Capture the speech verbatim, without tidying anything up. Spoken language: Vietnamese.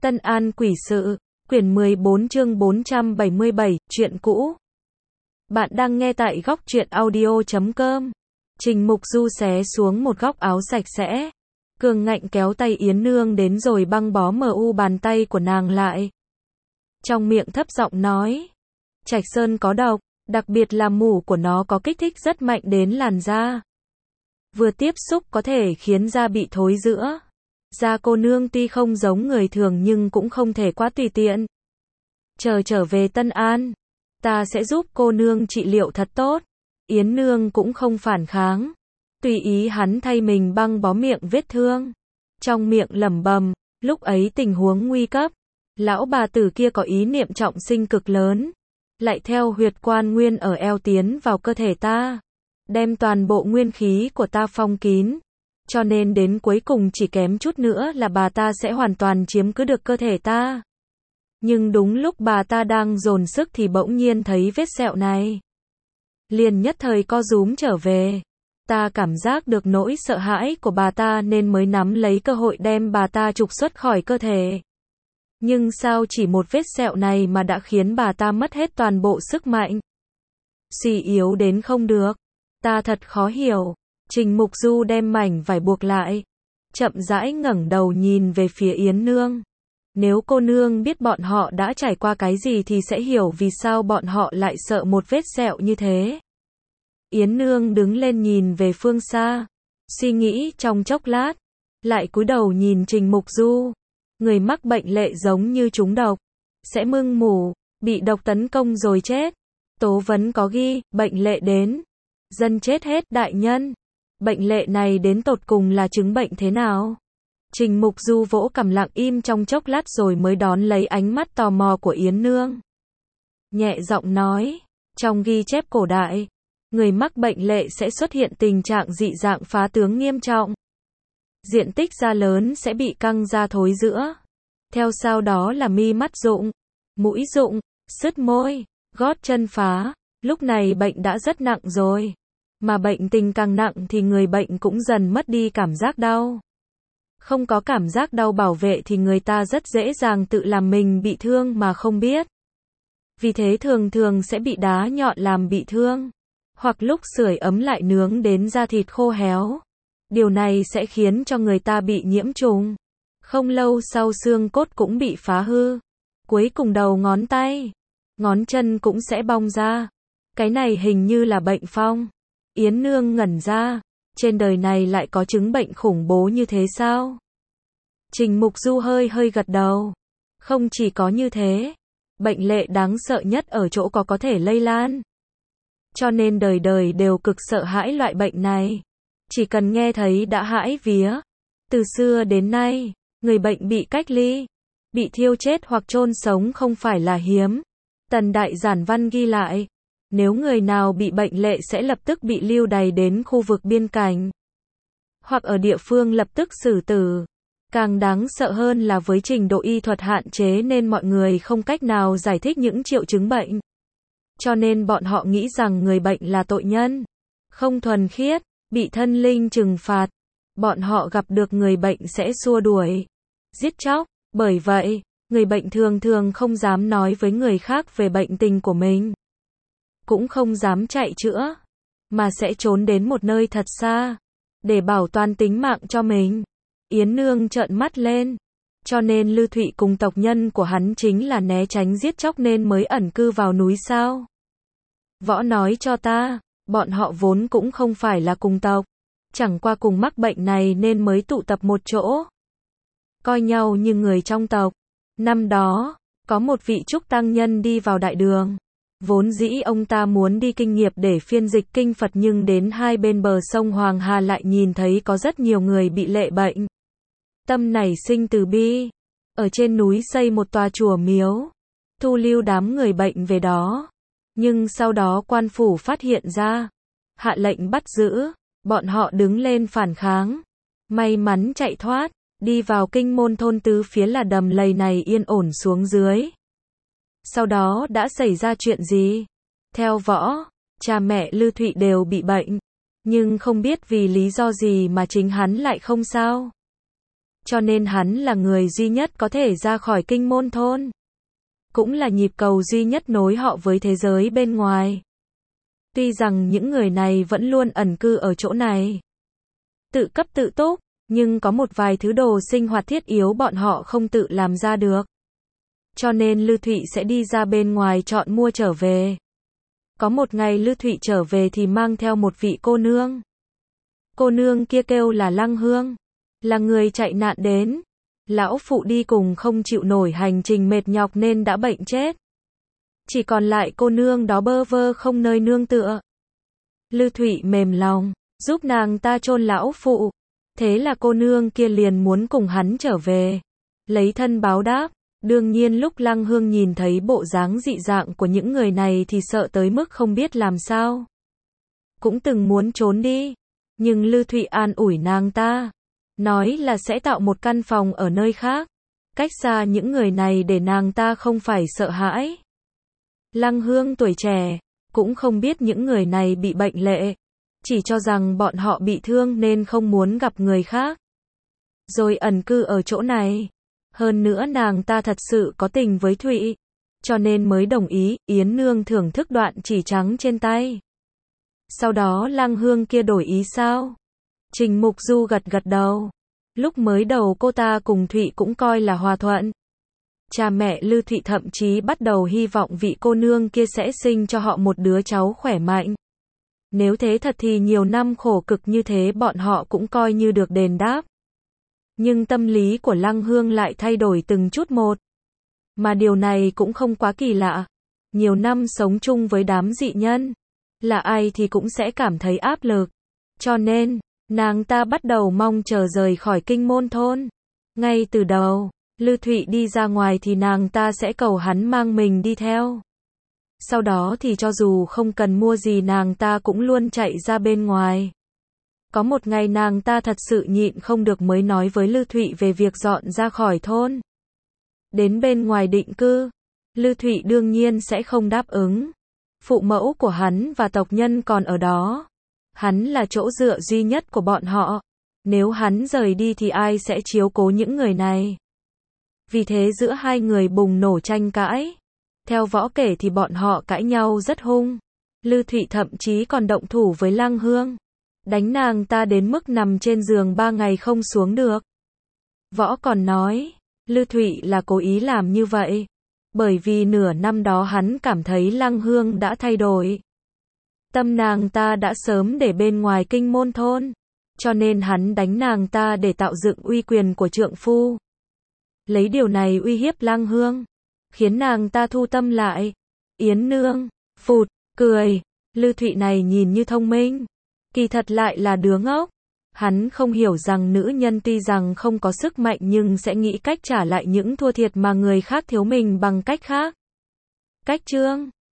Tân An Quỷ Sự, quyển mười bốn chương bốn trăm bảy mươi bảy, chuyện cũ. Bạn đang nghe tại góc truyện audio chấm com. Trình Mục Du xé xuống một góc áo sạch sẽ. Cường ngạnh kéo tay Yến Nương đến rồi băng bó mờ u bàn tay của nàng lại. Trong miệng thấp giọng nói. Trạch Sơn có độc, đặc biệt là mủ của nó có kích thích rất mạnh đến làn da. Vừa tiếp xúc có thể khiến da bị thối rữa. Da cô nương tuy không giống người thường nhưng cũng không thể quá tùy tiện. Chờ trở về Tân An, ta sẽ giúp cô nương trị liệu thật tốt. Yến Nương cũng không phản kháng. Tùy ý hắn thay mình băng bó miệng vết thương. Trong miệng lẩm bẩm, lúc ấy tình huống nguy cấp. Lão bà tử kia có ý niệm trọng sinh cực lớn. Lại theo huyệt quan nguyên ở eo tiến vào cơ thể ta. Đem toàn bộ nguyên khí của ta phong kín. Cho nên đến cuối cùng chỉ kém chút nữa là bà ta sẽ hoàn toàn chiếm cứ được cơ thể ta. Nhưng đúng lúc bà ta đang dồn sức thì bỗng nhiên thấy vết sẹo này. Liền nhất thời co rúm trở về. Ta cảm giác được nỗi sợ hãi của bà ta nên mới nắm lấy cơ hội đem bà ta trục xuất khỏi cơ thể. Nhưng sao chỉ một vết sẹo này mà đã khiến bà ta mất hết toàn bộ sức mạnh. Suy yếu đến không được. Ta thật khó hiểu. Trình Mục Du đem mảnh vải buộc lại. Chậm rãi ngẩng đầu nhìn về phía Yến Nương. Nếu cô nương biết bọn họ đã trải qua cái gì thì sẽ hiểu vì sao bọn họ lại sợ một vết sẹo như thế. Yến Nương đứng lên nhìn về phương xa. Suy nghĩ trong chốc lát. Lại cúi đầu nhìn Trình Mục Du. Người mắc bệnh lệ giống như trúng độc. Sẽ mưng mủ, bị độc tấn công rồi chết. Tố vấn có ghi, bệnh lệ đến. Dân chết hết đại nhân. Bệnh lệ này đến tột cùng là chứng bệnh thế nào? Trình Mục Du vỗ cằm lặng im trong chốc lát rồi mới đón lấy ánh mắt tò mò của Yến Nương. Nhẹ giọng nói, trong ghi chép cổ đại, người mắc bệnh lệ sẽ xuất hiện tình trạng dị dạng phá tướng nghiêm trọng. Diện tích da lớn sẽ bị căng da thối rữa. Theo sau đó là mi mắt rụng, mũi rụng, sứt môi, gót chân phá. Lúc này bệnh đã rất nặng rồi. Mà bệnh tình càng nặng thì người bệnh cũng dần mất đi cảm giác đau. Không có cảm giác đau bảo vệ thì người ta rất dễ dàng tự làm mình bị thương mà không biết. Vì thế thường thường sẽ bị đá nhọn làm bị thương. Hoặc lúc sưởi ấm lại nướng đến da thịt khô héo. Điều này sẽ khiến cho người ta bị nhiễm trùng. Không lâu sau xương cốt cũng bị phá hư. Cuối cùng đầu ngón tay, ngón chân cũng sẽ bong ra. Cái này hình như là bệnh phong. Yến Nương ngẩn ra, trên đời này lại có chứng bệnh khủng bố như thế sao? Trình Mục Du hơi hơi gật đầu. Không chỉ có như thế, bệnh lệ đáng sợ nhất ở chỗ có có thể lây lan. Cho nên đời đời đều cực sợ hãi loại bệnh này. Chỉ cần nghe thấy đã hãi vía. Từ xưa đến nay, người bệnh bị cách ly, bị thiêu chết hoặc chôn sống không phải là hiếm. Tần Đại Giản Văn ghi lại. Nếu người nào bị bệnh lệ sẽ lập tức bị lưu đày đến khu vực biên cảnh. Hoặc ở địa phương lập tức xử tử. Càng đáng sợ hơn là với trình độ y thuật hạn chế nên mọi người không cách nào giải thích những triệu chứng bệnh. Cho nên bọn họ nghĩ rằng người bệnh là tội nhân. Không thuần khiết, bị thân linh trừng phạt. Bọn họ gặp được người bệnh sẽ xua đuổi, giết chóc. Bởi vậy, người bệnh thường thường không dám nói với người khác về bệnh tình của mình. Cũng không dám chạy chữa, mà sẽ trốn đến một nơi thật xa, để bảo toàn tính mạng cho mình. Yến Nương trợn mắt lên, cho nên Lư Thụy cùng tộc nhân của hắn chính là né tránh giết chóc nên mới ẩn cư vào núi sao? Võ nói cho ta, bọn họ vốn cũng không phải là cùng tộc, chẳng qua cùng mắc bệnh này nên mới tụ tập một chỗ. Coi nhau như người trong tộc. Năm đó, có một vị trúc tăng nhân đi vào đại đường. Vốn dĩ ông ta muốn đi kinh nghiệp để phiên dịch kinh Phật nhưng đến hai bên bờ sông Hoàng Hà lại nhìn thấy có rất nhiều người bị lệ bệnh. Tâm nảy sinh từ bi. Ở trên núi xây một tòa chùa miếu. Thu lưu đám người bệnh về đó. Nhưng sau đó quan phủ phát hiện ra. Hạ lệnh bắt giữ. Bọn họ đứng lên phản kháng. May mắn chạy thoát. Đi vào kinh môn thôn tứ phía là đầm lầy này yên ổn xuống dưới. Sau đó đã xảy ra chuyện gì? Theo Võ, cha mẹ Lư Thụy đều bị bệnh. Nhưng không biết vì lý do gì mà chính hắn lại không sao. cho nên hắn là người duy nhất có thể ra khỏi Kinh Môn Thôn. Cũng là nhịp cầu duy nhất nối họ với thế giới bên ngoài. Tuy rằng những người này vẫn luôn ẩn cư ở chỗ này, tự cấp tự túc, nhưng có một vài thứ đồ sinh hoạt thiết yếu bọn họ không tự làm ra được. Cho nên Lư Thụy sẽ đi ra bên ngoài chọn mua trở về. Có một ngày Lư Thụy trở về thì mang theo một vị cô nương. Cô nương kia kêu là Lăng Hương, là người chạy nạn đến. Lão phụ đi cùng không chịu nổi hành trình mệt nhọc nên đã bệnh chết. Chỉ còn lại cô nương đó bơ vơ không nơi nương tựa. Lư Thụy mềm lòng, giúp nàng ta chôn lão phụ. Thế là cô nương kia liền muốn cùng hắn trở về, lấy thân báo đáp. Đương nhiên lúc Lăng Hương nhìn thấy bộ dáng dị dạng của những người này thì sợ tới mức không biết làm sao. Cũng từng muốn trốn đi, nhưng Lư Thụy an ủi nàng ta, nói là sẽ tạo một căn phòng ở nơi khác, cách xa những người này để nàng ta không phải sợ hãi. Lăng Hương tuổi trẻ, cũng không biết những người này bị bệnh lệ, chỉ cho rằng bọn họ bị thương nên không muốn gặp người khác, rồi ẩn cư ở chỗ này. Hơn nữa nàng ta thật sự có tình với Thụy, cho nên mới đồng ý. Yến Nương thưởng thức đoạn chỉ trắng trên tay. Sau đó Lăng Hương kia đổi ý sao? Trình Mục Du gật gật đầu. Lúc mới đầu cô ta cùng Thụy cũng coi là hòa thuận. Cha mẹ Lư Thụy thậm chí bắt đầu hy vọng vị cô nương kia sẽ sinh cho họ một đứa cháu khỏe mạnh. Nếu thế thật thì nhiều năm khổ cực như thế bọn họ cũng coi như được đền đáp. Nhưng tâm lý của Lăng Hương lại thay đổi từng chút một. Mà điều này cũng không quá kỳ lạ. Nhiều năm sống chung với đám dị nhân, là ai thì cũng sẽ cảm thấy áp lực. Cho nên, nàng ta bắt đầu mong chờ rời khỏi Kinh Môn Thôn. Ngay từ đầu, Lư Thụy đi ra ngoài thì nàng ta sẽ cầu hắn mang mình đi theo. Sau đó thì cho dù không cần mua gì nàng ta cũng luôn chạy ra bên ngoài. Có một ngày nàng ta thật sự nhịn không được mới nói với Lư Thụy về việc dọn ra khỏi thôn, đến bên ngoài định cư. Lư Thụy đương nhiên sẽ không đáp ứng. Phụ mẫu của hắn và tộc nhân còn ở đó. Hắn là chỗ dựa duy nhất của bọn họ. Nếu hắn rời đi thì ai sẽ chiếu cố những người này? Vì thế giữa hai người bùng nổ tranh cãi. Theo võ kể thì bọn họ cãi nhau rất hung. Lư Thụy thậm chí còn động thủ với Lăng Hương, đánh nàng ta đến mức nằm trên giường ba ngày không xuống được. Võ còn nói, Lư Thụy là cố ý làm như vậy, bởi vì nửa năm đó hắn cảm thấy Lăng Hương đã thay đổi. Tâm nàng ta đã sớm để bên ngoài Kinh Môn Thôn, cho nên hắn đánh nàng ta để tạo dựng uy quyền của trượng phu. Lấy điều này uy hiếp Lăng Hương, khiến nàng ta thu tâm lại. Yến Nương, phụt, cười, Lư Thụy này nhìn như thông minh, kỳ thật lại là đứa ngốc. Hắn không hiểu rằng nữ nhân tuy rằng không có sức mạnh nhưng sẽ nghĩ cách trả lại những thua thiệt mà người khác thiếu mình bằng cách khác. Cách chương